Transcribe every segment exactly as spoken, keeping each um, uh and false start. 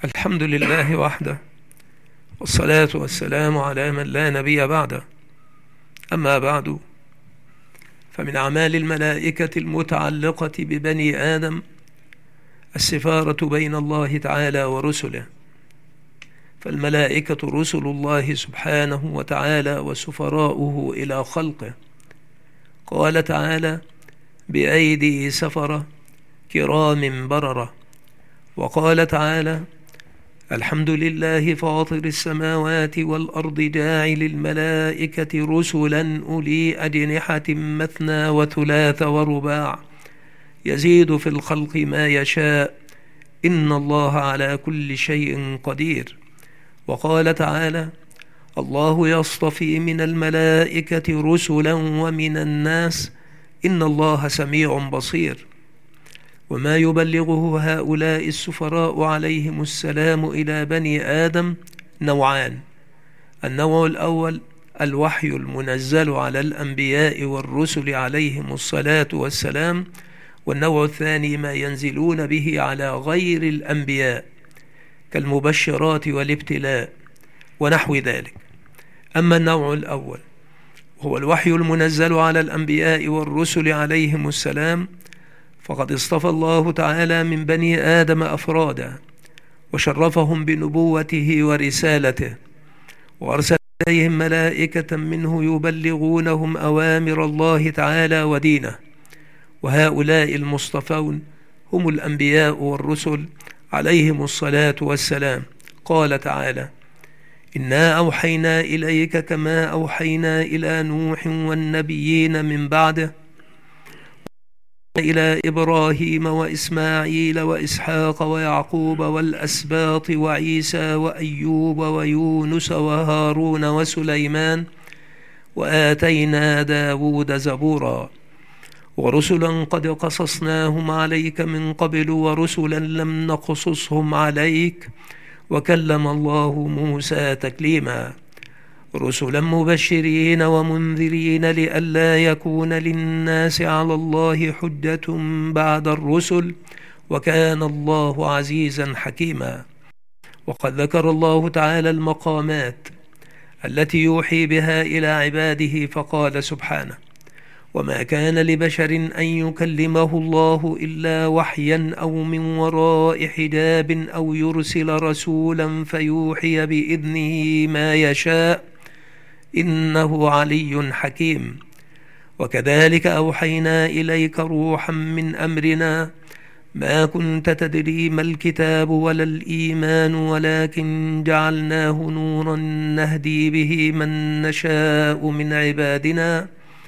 الحمد لله وحده، والصلاة والسلام على من لا نبي بعده. أما بعد، فمن أعمال الملائكة المتعلقة ببني آدم السفارة بين الله تعالى ورسله، فالملائكة رسل الله سبحانه وتعالى وسفراؤه إلى خلقه. قال تعالى: بأيدي سفرة كرام بررة. وقال تعالى: الحمد لله فاطر السماوات والأرض جاعل الملائكة رسلا أولي أجنحة مثنى وثلاث ورباع يزيد في الخلق ما يشاء إن الله على كل شيء قدير. وقال تعالى: الله يصطفي من الملائكة رسلا ومن الناس إن الله سميع بصير. وما يبلغه هؤلاء السفراء عليهم السلام إلى بني آدم نوعان: النوع الأول الوحي المنزل على الأنبياء والرسل عليهم الصلاة والسلام، والنوع الثاني ما ينزلون به على غير الأنبياء كالمبشرات والابتلاء ونحو ذلك. أما النوع الأول هو الوحي المنزل على الأنبياء والرسل عليهم السلام، فقد اصطفى الله تعالى من بني آدم أفرادا وشرفهم بنبوته ورسالته، وأرسل إليهم ملائكة منه يبلغونهم أوامر الله تعالى ودينه. وهؤلاء المصطفون هم الأنبياء والرسل عليهم الصلاة والسلام. قال تعالى: إنا أوحينا إليك كما أوحينا إلى نوح والنبيين من بعده إلى إبراهيم وإسماعيل وإسحاق ويعقوب والأسباط وعيسى وأيوب ويونس وهارون وسليمان وآتينا داود زبورا، ورسلا قد قصصناهم عليك من قبل ورسلا لم نقصصهم عليك وكلم الله موسى تكليما، رسلا مبشرين ومنذرين لئلا يكون للناس على الله حجة بعد الرسل وكان الله عزيزا حكيما. وقد ذكر الله تعالى المقامات التي يوحي بها إلى عباده، فقال سبحانه: وما كان لبشر أن يكلمه الله إلا وحيا أو من وراء حجاب أو يرسل رسولا فيوحي بإذنه ما يشاء إنه علي حكيم. وكذلك أوحينا إليك روحا من أمرنا ما كنت تدري ما الكتاب ولا الإيمان ولكن جعلناه نورا نهدي به من نشاء من عبادنا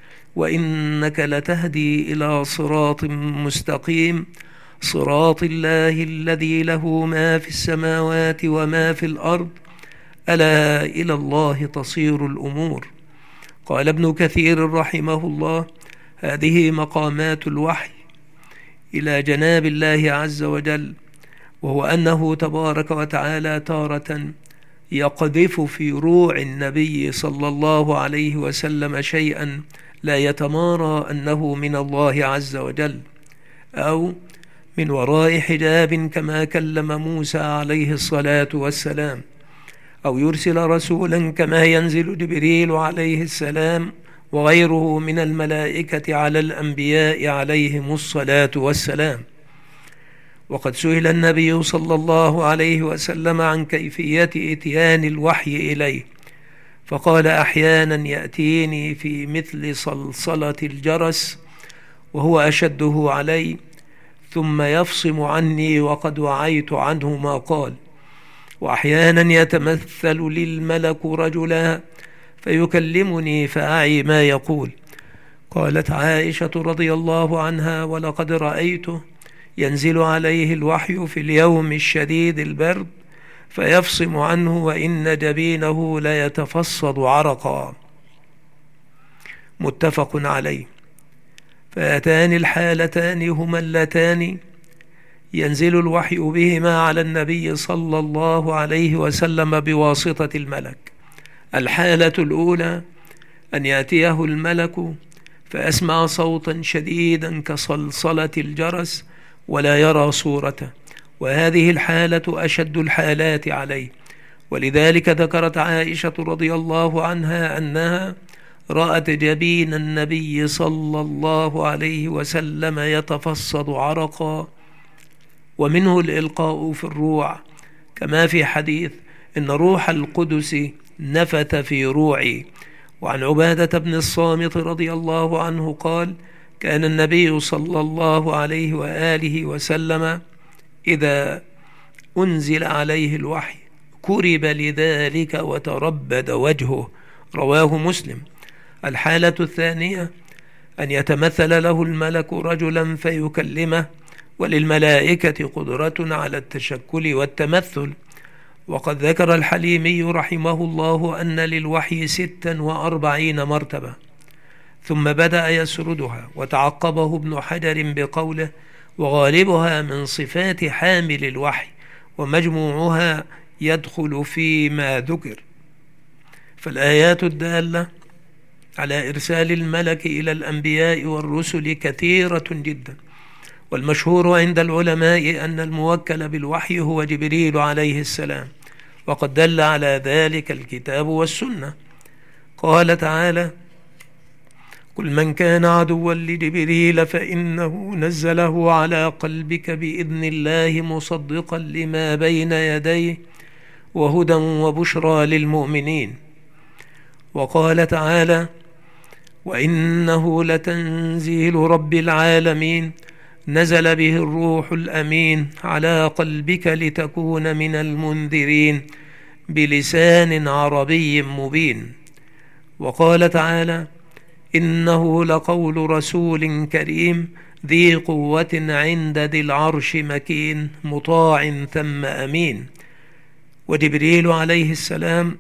وإنك لتهدي إلى صراط مستقيم صراط الله الذي له ما في السماوات وما في الأرض ألا إلى الله تصير الأمور. قال ابن كثير رحمه الله: هذه مقامات الوحي إلى جناب الله عز وجل، وهو أنه تبارك وتعالى تارة يقذف في روع النبي صلى الله عليه وسلم شيئا لا يتمارى أنه من الله عز وجل، أو من وراء حجاب كما كلم موسى عليه الصلاة والسلام، أو يرسل رسولا كما ينزل جبريل عليه السلام وغيره من الملائكة على الأنبياء عليهم الصلاة والسلام. وقد سئل النبي صلى الله عليه وسلم عن كيفية إتيان الوحي إليه، فقال: أحيانا يأتيني في مثل صلصلة الجرس وهو أشده علي، ثم يفصم عني وقد وعيت عنه ما قال. وأحيانا يتمثل للملك رجلا فيكلمني فأعي ما يقول. قالت عائشة رضي الله عنها: ولقد رأيته ينزل عليه الوحي في اليوم الشديد البرد فيفصم عنه وإن جبينه ليتفصد عرقا. متفق عليه. فهاتان الحالتان هما اللتان ينزل الوحي بهما على النبي صلى الله عليه وسلم بواسطة الملك. الحالة الأولى أن يأتيه الملك فأسمع صوتا شديدا كصلصلة الجرس ولا يرى صورته، وهذه الحالة أشد الحالات عليه. ولذلك ذكرت عائشة رضي الله عنها أنها رأت جبين النبي صلى الله عليه وسلم يتفصد عرقا ومنه الإلقاء في الروع، كما في حديث إن روح القدس نفث في روعي. وعن عبادة بن الصامت رضي الله عنه قال: كان النبي صلى الله عليه وآله وسلم إذا أنزل عليه الوحي كرب لذلك وتربد وجهه، رواه مسلم. الحالة الثانية أن يتمثل له الملك رجلا فيكلمه، وللملائكة قدرة على التشكل والتمثل. وقد ذكر الحليمي رحمه الله أن للوحي ستا وأربعين مرتبة، ثم بدأ يسردها، وتعقبه ابن حجر بقوله: وغالبها من صفات حامل الوحي، ومجموعها يدخل فيما ذكر. فالآيات الدالة على إرسال الملك إلى الأنبياء والرسل كثيرة جدا، والمشهور عند العلماء أن الموكل بالوحي هو جبريل عليه السلام، وقد دل على ذلك الكتاب والسنة. قال تعالى: قل من كان عدوا لجبريل فإنه نزله على قلبك بإذن الله مصدقا لما بين يديه وهدى وبشرى للمؤمنين. وقال تعالى: وإنه لتنزيل رب العالمين نزل به الروح الأمين على قلبك لتكون من المنذرين بلسان عربي مبين. وقال تعالى: إنه لقول رسول كريم ذي قوة عند ذي العرش مكين مطاع ثم أمين. وجبريل عليه السلام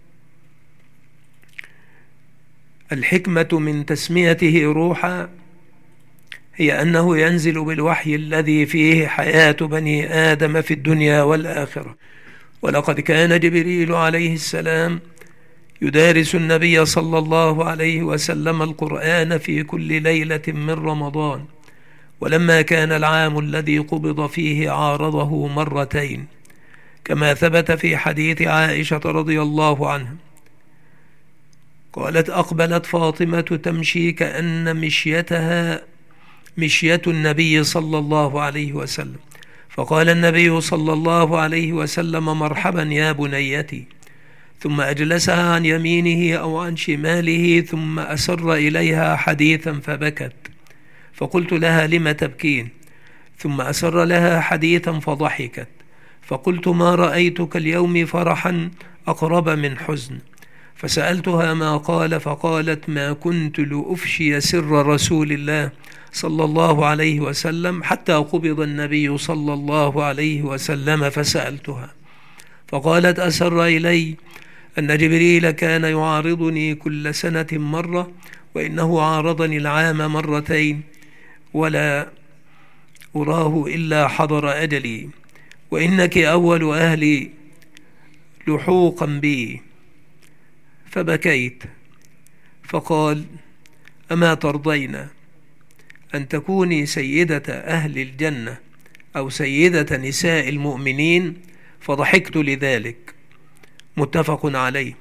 الحكمة من تسميته روحا هي أنه ينزل بالوحي الذي فيه حياة بني آدم في الدنيا والآخرة. ولقد كان جبريل عليه السلام يدارس النبي صلى الله عليه وسلم القرآن في كل ليلة من رمضان، ولما كان العام الذي قبض فيه عارضه مرتين، كما ثبت في حديث عائشة رضي الله عنها قالت: أقبلت فاطمة تمشي كأن مشيتها مشية النبي صلى الله عليه وسلم، فقال النبي صلى الله عليه وسلم: مرحبا يا بنيتي، ثم أجلسها عن يمينه أو عن شماله، ثم أسر إليها حديثا فبكت، فقلت لها: لم تبكين؟ ثم أسر لها حديثا فضحكت، فقلت: ما رأيتك اليوم فرحا أقرب من حزن، فسألتها ما قال، فقالت: ما كنت لأفشي سر رسول الله صلى الله عليه وسلم حتى قبض النبي صلى الله عليه وسلم، فسألتها فقالت: أسر إلي أن جبريل كان يعارضني كل سنة مرة، وإنه عارضني العام مرتين، ولا أراه إلا حضر أجلي، وإنك أول أهلي لحوقا بي. فبكيت، فقال: أما ترضين أن تكوني سيدة أهل الجنة أو سيدة نساء المؤمنين؟ فضحكت لذلك. متفق عليه.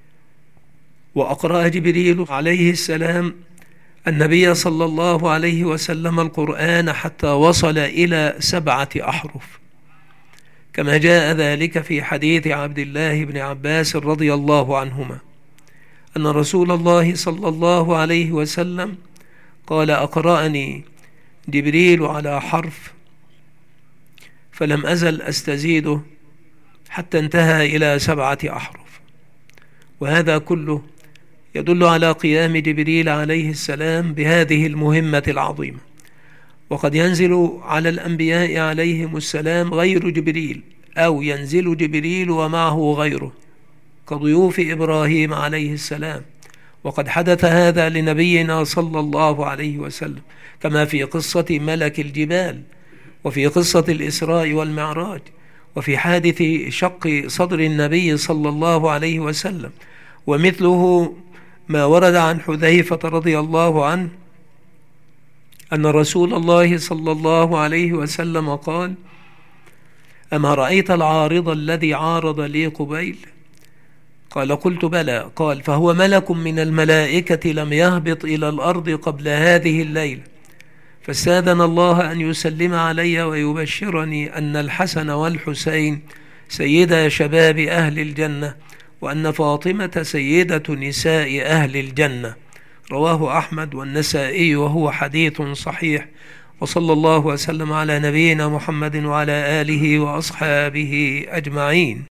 وأقرأ جبريل عليه السلام النبي صلى الله عليه وسلم القرآن حتى وصل إلى سبعة أحرف، كما جاء ذلك في حديث عبد الله بن عباس رضي الله عنهما أن رسول الله صلى الله عليه وسلم قال: أقرأني جبريل على حرف فلم أزل أستزيده حتى انتهى إلى سبعة أحرف. وهذا كله يدل على قيام جبريل عليه السلام بهذه المهمة العظيمة. وقد ينزل على الأنبياء عليهم السلام غير جبريل، أو ينزل جبريل ومعه غيره كضيوف إبراهيم عليه السلام، وقد حدث هذا لنبينا صلى الله عليه وسلم، كما في قصة ملك الجبال، وفي قصة الإسراء والمعراج، وفي حادث شق صدر النبي صلى الله عليه وسلم. ومثله ما ورد عن حذيفة رضي الله عنه أن رسول الله صلى الله عليه وسلم قال: أما رأيت العارض الذي عارض لي قبيل؟ قال قلت بلى. قال فهو ملك من الملائكة لم يهبط إلى الأرض قبل هذه الليلة، فاستأذن الله أن يسلم علي ويبشرني أن الحسن والحسين سيدا شباب أهل الجنة، وأن فاطمة سيدة نساء أهل الجنة. رواه أحمد والنسائي وهو حديث صحيح. وصلى الله وسلم على نبينا محمد وعلى آله وأصحابه أجمعين.